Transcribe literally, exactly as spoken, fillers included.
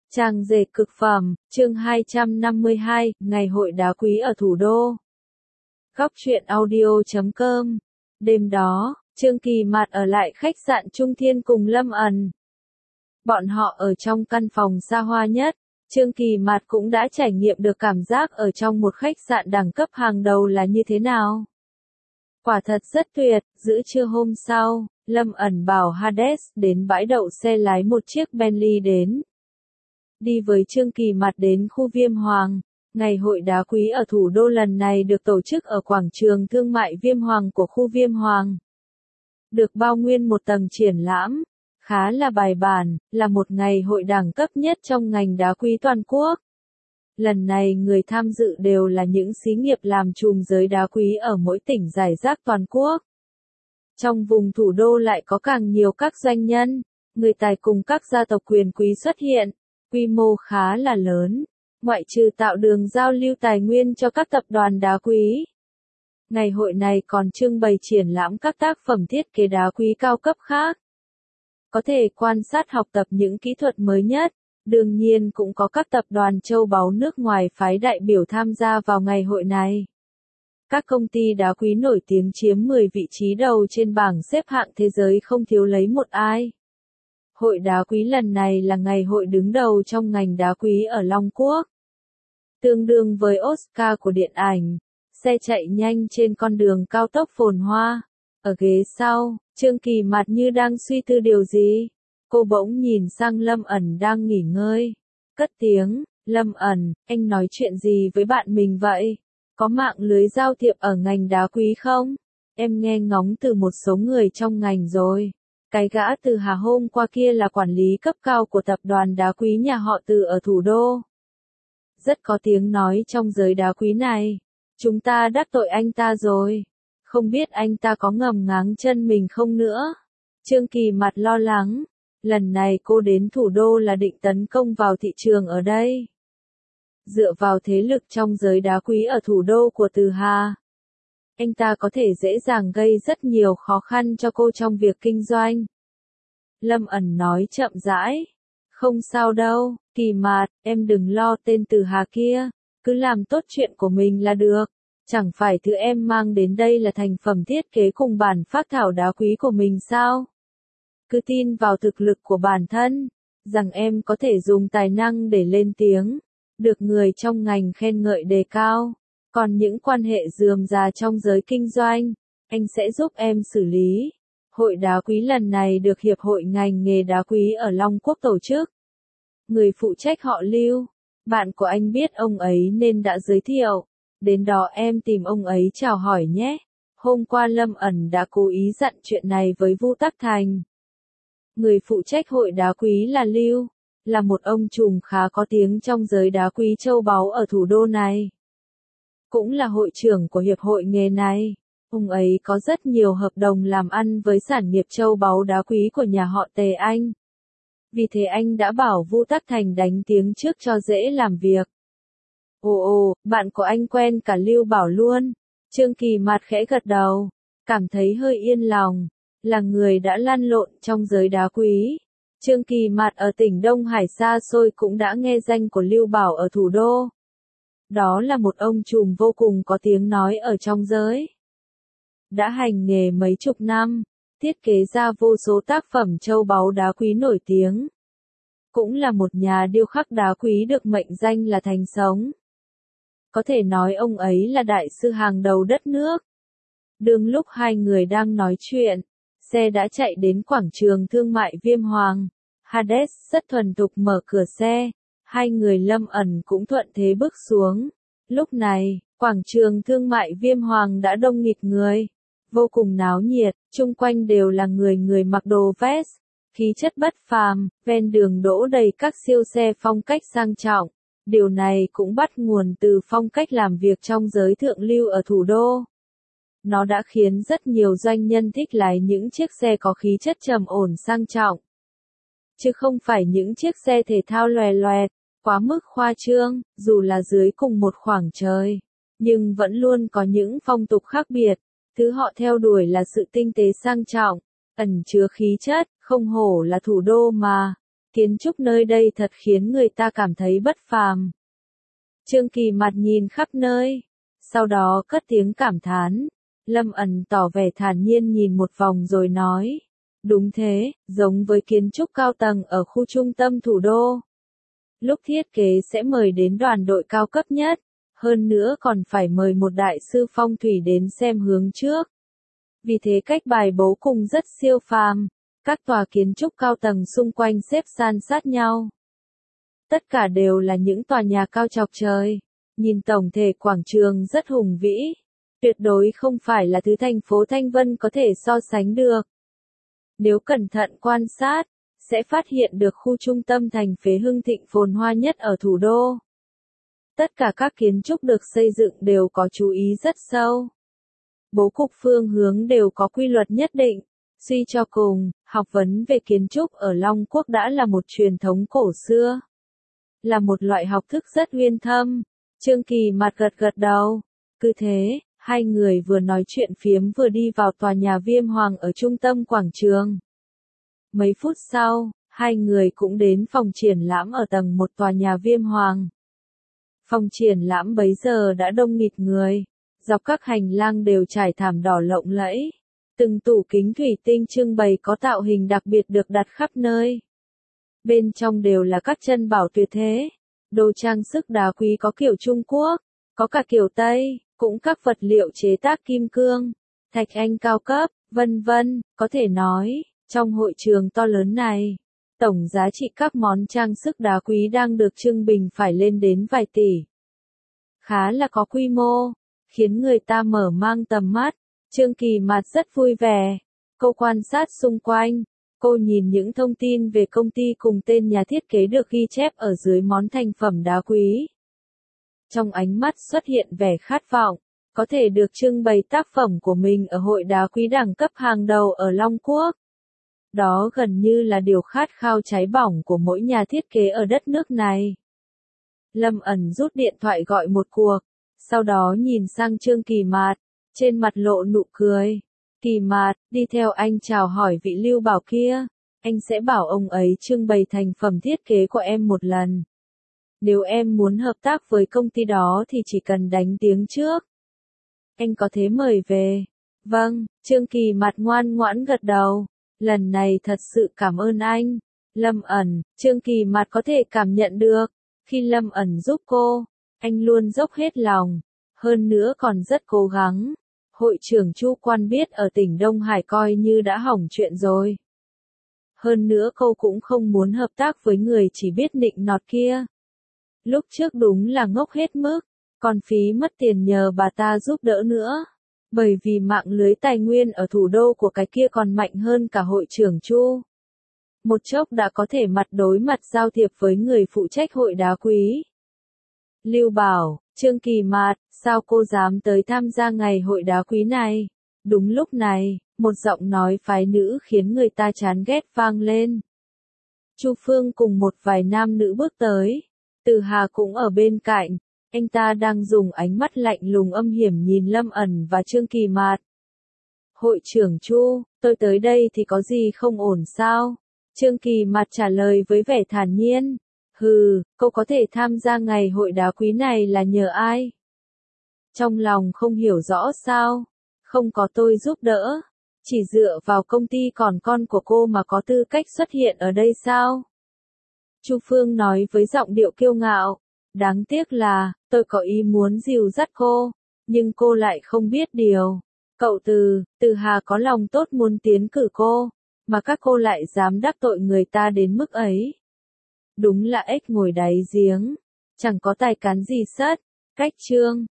Trang dệt cực phẩm, chương hai trăm năm mươi hai, Ngày hội đá quý ở thủ đô. Góc truyện audio chấm com. Đêm đó, Trương Kỳ Mạt ở lại khách sạn Trung Thiên cùng Lâm ẩn. Bọn họ ở trong căn phòng xa hoa nhất, Trương Kỳ Mạt cũng đã trải nghiệm được cảm giác ở trong một khách sạn đẳng cấp hàng đầu là như thế nào. Quả thật rất tuyệt. Giữa trưa hôm sau, Lâm ẩn bảo Hades đến bãi đậu xe lái một chiếc Bentley đến. Đi với Trương Kỳ Mạt đến khu Viêm Hoàng. Ngày hội đá quý ở thủ đô lần này được tổ chức ở quảng trường thương mại Viêm Hoàng của khu Viêm Hoàng. Được bao nguyên một tầng triển lãm, khá là bài bản, là một ngày hội đẳng cấp nhất trong ngành đá quý toàn quốc. Lần này người tham dự đều là những xí nghiệp làm chùm giới đá quý ở mỗi tỉnh rải rác toàn quốc. Trong vùng thủ đô lại có càng nhiều các doanh nhân, người tài cùng các gia tộc quyền quý xuất hiện, quy mô khá là lớn, ngoại trừ tạo đường giao lưu tài nguyên cho các tập đoàn đá quý. Ngày hội này còn trưng bày triển lãm các tác phẩm thiết kế đá quý cao cấp khác. Có thể quan sát học tập những kỹ thuật mới nhất, đương nhiên cũng có các tập đoàn châu báu nước ngoài phái đại biểu tham gia vào ngày hội này. Các công ty đá quý nổi tiếng chiếm mười vị trí đầu trên bảng xếp hạng thế giới không thiếu lấy một ai. Hội đá quý lần này là ngày hội đứng đầu trong ngành đá quý ở Long Quốc. Tương đương với Oscar của điện ảnh, xe chạy nhanh trên con đường cao tốc phồn hoa. Ở ghế sau, Trương Kỳ Mạt như đang suy tư điều gì. Cô bỗng nhìn sang Lâm ẩn đang nghỉ ngơi. Cất tiếng, Lâm ẩn, anh nói chuyện gì với bạn mình vậy? Có mạng lưới giao thiệp ở ngành đá quý không? Em nghe ngóng từ một số người trong ngành rồi. Cái gã Từ Hà hôm qua kia là quản lý cấp cao của tập đoàn đá quý nhà họ Từ ở thủ đô. Rất có tiếng nói trong giới đá quý này. Chúng ta đắc tội anh ta rồi. Không biết anh ta có ngầm ngáng chân mình không nữa. Trương Kỳ Mạt lo lắng. Lần này cô đến thủ đô là định tấn công vào thị trường ở đây. Dựa vào thế lực trong giới đá quý ở thủ đô của Từ Hà, anh ta có thể dễ dàng gây rất nhiều khó khăn cho cô trong việc kinh doanh. Lâm ẩn nói chậm rãi. Không sao đâu, Kỳ Mạt, em đừng lo tên Từ Hà kia. Cứ làm tốt chuyện của mình là được. Chẳng phải thứ em mang đến đây là thành phẩm thiết kế cùng bản phác thảo đá quý của mình sao? Cứ tin vào thực lực của bản thân, rằng em có thể dùng tài năng để lên tiếng, được người trong ngành khen ngợi đề cao. Còn những quan hệ rườm rà trong giới kinh doanh, anh sẽ giúp em xử lý. Hội đá quý lần này được Hiệp hội ngành nghề đá quý ở Long Quốc tổ chức. Người phụ trách họ Lưu, bạn của anh biết ông ấy nên đã giới thiệu. Đến đó em tìm ông ấy chào hỏi nhé. Hôm qua Lâm ẩn đã cố ý dặn chuyện này với Vu Tắc Thành. Người phụ trách hội đá quý là Lưu, là một ông trùm khá có tiếng trong giới đá quý châu báu ở thủ đô này. Cũng là hội trưởng của hiệp hội nghề này. Ông ấy có rất nhiều hợp đồng làm ăn với sản nghiệp châu báu đá quý của nhà họ Tề Anh. Vì thế anh đã bảo Vu Tắc Thành đánh tiếng trước cho dễ làm việc. Ồ ồ, bạn của anh quen cả Lưu Bảo luôn. Trương Kỳ Mạt khẽ gật đầu, cảm thấy hơi yên lòng. Là người đã lăn lộn trong giới đá quý. Trương Kỳ Mạt ở tỉnh Đông Hải xa xôi cũng đã nghe danh của Lưu Bảo ở thủ đô. Đó là một ông trùm vô cùng có tiếng nói ở trong giới. Đã hành nghề mấy chục năm, thiết kế ra vô số tác phẩm châu báu đá quý nổi tiếng. Cũng là một nhà điêu khắc đá quý được mệnh danh là thành sống. Có thể nói ông ấy là đại sư hàng đầu đất nước. Đương lúc hai người đang nói chuyện, xe đã chạy đến quảng trường thương mại Viêm Hoàng. Hades rất thuần thục mở cửa xe. Hai người Lâm ẩn cũng thuận thế bước xuống. Lúc này, quảng trường thương mại Viêm Hoàng đã đông nghịt người. Vô cùng náo nhiệt, chung quanh đều là người người mặc đồ vest. Khí chất bất phàm, ven đường đỗ đầy các siêu xe phong cách sang trọng. Điều này cũng bắt nguồn từ phong cách làm việc trong giới thượng lưu ở thủ đô. Nó đã khiến rất nhiều doanh nhân thích lái những chiếc xe có khí chất trầm ổn sang trọng. Chứ không phải những chiếc xe thể thao loè loẹt, quá mức khoa trương, dù là dưới cùng một khoảng trời. Nhưng vẫn luôn có những phong tục khác biệt. Thứ họ theo đuổi là sự tinh tế sang trọng, ẩn chứa khí chất, không hổ là thủ đô mà. Kiến trúc nơi đây thật khiến người ta cảm thấy bất phàm. Trương Kỳ Mạt nhìn khắp nơi, sau đó cất tiếng cảm thán. Lâm Ẩn tỏ vẻ thản nhiên nhìn một vòng rồi nói. Đúng thế, giống với kiến trúc cao tầng ở khu trung tâm thủ đô. Lúc thiết kế sẽ mời đến đoàn đội cao cấp nhất, hơn nữa còn phải mời một đại sư phong thủy đến xem hướng trước. Vì thế cách bài bố cùng rất siêu phàm, các tòa kiến trúc cao tầng xung quanh xếp san sát nhau. Tất cả đều là những tòa nhà cao chọc trời, nhìn tổng thể quảng trường rất hùng vĩ, tuyệt đối không phải là thứ thành phố Thanh Vân có thể so sánh được. Nếu cẩn thận quan sát, sẽ phát hiện được khu trung tâm thành phế hưng thịnh phồn hoa nhất ở thủ đô. Tất cả các kiến trúc được xây dựng đều có chú ý rất sâu. Bố cục phương hướng đều có quy luật nhất định. Suy cho cùng, học vấn về kiến trúc ở Long Quốc đã là một truyền thống cổ xưa. Là một loại học thức rất uyên thâm. Trương Kỳ Mạt gật gật đầu. Cứ thế, hai người vừa nói chuyện phiếm vừa đi vào tòa nhà Viêm Hoàng ở trung tâm quảng trường. Mấy phút sau, hai người cũng đến phòng triển lãm ở tầng một tòa nhà Viêm Hoàng. Phòng triển lãm bấy giờ đã đông nghịt người, dọc các hành lang đều trải thảm đỏ lộng lẫy. Từng tủ kính thủy tinh trưng bày có tạo hình đặc biệt được đặt khắp nơi. Bên trong đều là các chân bảo tuyệt thế, đồ trang sức đá quý có kiểu Trung Quốc, có cả kiểu Tây, cũng các vật liệu chế tác kim cương, thạch anh cao cấp, vân vân, có thể nói, trong hội trường to lớn này, tổng giá trị các món trang sức đá quý đang được trưng bày phải lên đến vài tỷ. Khá là có quy mô, khiến người ta mở mang tầm mắt. Trương Kỳ Mạt rất vui vẻ. Cô quan sát xung quanh, cô nhìn những thông tin về công ty cùng tên nhà thiết kế được ghi chép ở dưới món thành phẩm đá quý. Trong ánh mắt xuất hiện vẻ khát vọng, có thể được trưng bày tác phẩm của mình ở hội đá quý đẳng cấp hàng đầu ở Long Quốc. Đó gần như là điều khát khao cháy bỏng của mỗi nhà thiết kế ở đất nước này. Lâm Ẩn rút điện thoại gọi một cuộc, sau đó nhìn sang Trương Kỳ Mạt, trên mặt lộ nụ cười. Kỳ Mạt, đi theo anh chào hỏi vị Lưu Bảo kia, anh sẽ bảo ông ấy trưng bày thành phẩm thiết kế của em một lần. Nếu em muốn hợp tác với công ty đó thì chỉ cần đánh tiếng trước. Anh có thể mời về. Vâng, Trương Kỳ Mạt ngoan ngoãn gật đầu. Lần này thật sự cảm ơn anh. Lâm Ẩn, Trương Kỳ Mạt có thể cảm nhận được. Khi Lâm Ẩn giúp cô, anh luôn dốc hết lòng. Hơn nữa còn rất cố gắng. Hội trưởng Chu Quan biết ở tỉnh Đông Hải coi như đã hỏng chuyện rồi. Hơn nữa cô cũng không muốn hợp tác với người chỉ biết nịnh nọt kia. Lúc trước đúng là ngốc hết mức, còn phí mất tiền nhờ bà ta giúp đỡ nữa. Bởi vì mạng lưới tài nguyên ở thủ đô của cái kia còn mạnh hơn cả hội trưởng Chu. Một chốc đã có thể mặt đối mặt giao thiệp với người phụ trách hội đá quý. Lưu Bảo, Trương Kỳ Mạt, sao cô dám tới tham gia ngày hội đá quý này? Đúng lúc này, một giọng nói phái nữ khiến người ta chán ghét vang lên. Chu Phương cùng một vài nam nữ bước tới. Từ Hà cũng ở bên cạnh, anh ta đang dùng ánh mắt lạnh lùng âm hiểm nhìn Lâm Ẩn và Trương Kỳ Mạt. Hội trưởng Chu, tôi tới đây thì có gì không ổn sao? Trương Kỳ Mạt trả lời với vẻ thản nhiên. Hừ, cô có thể tham gia ngày hội đá quý này là nhờ ai? Trong lòng không hiểu rõ sao? Không có tôi giúp đỡ. Chỉ dựa vào công ty còn con của cô mà có tư cách xuất hiện ở đây sao? Chu Phương nói với giọng điệu kiêu ngạo. Đáng tiếc là, tôi có ý muốn dìu dắt cô, nhưng cô lại không biết điều. Cậu Từ, Từ Hà có lòng tốt muốn tiến cử cô, mà các cô lại dám đắc tội người ta đến mức ấy. Đúng là ếch ngồi đáy giếng, chẳng có tài cán gì sất. Cách chương